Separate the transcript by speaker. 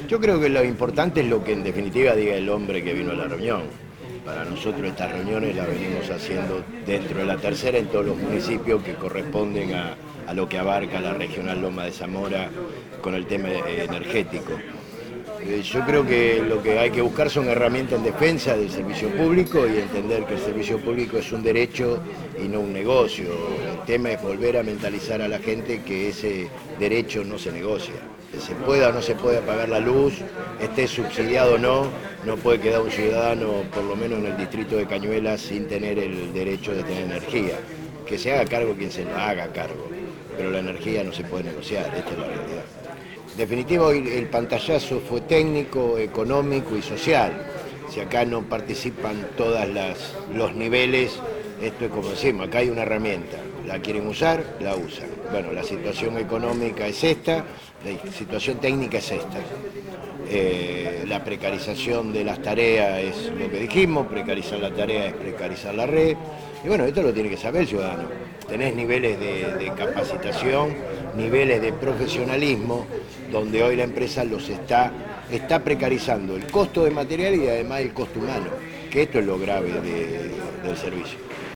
Speaker 1: Yo creo que lo importante es lo que en definitiva diga el hombre que vino a la reunión. Para nosotros estas reuniones las venimos haciendo dentro de la tercera en todos los municipios que corresponden a lo que abarca la regional Loma de Zamora con el tema energético. Yo creo que lo que hay que buscar son herramientas en defensa del servicio público y entender que el servicio público es un derecho y no un negocio. El tema es volver a mentalizar a la gente que ese derecho no se negocia. Que se pueda o no se pueda pagar la luz, esté subsidiado o no, no puede quedar un ciudadano, por lo menos en el distrito de Cañuelas, sin tener el derecho de tener energía. Que se haga cargo quien se lo haga cargo, pero la energía no se puede negociar, esta es la realidad. En definitiva, hoy el pantallazo fue técnico, económico y social. Si acá no participan todos los niveles, esto es como decimos, acá hay una herramienta, la quieren usar, la usan. Bueno, la situación económica es esta, la situación técnica es esta. La precarización de las tareas es lo que dijimos, precarizar la tarea es precarizar la red. Y bueno, esto lo tiene que saber el ciudadano. Tenés niveles de capacitación, niveles de profesionalismo, donde hoy la empresa está precarizando el costo de material y además el costo humano, que esto es lo grave del servicio.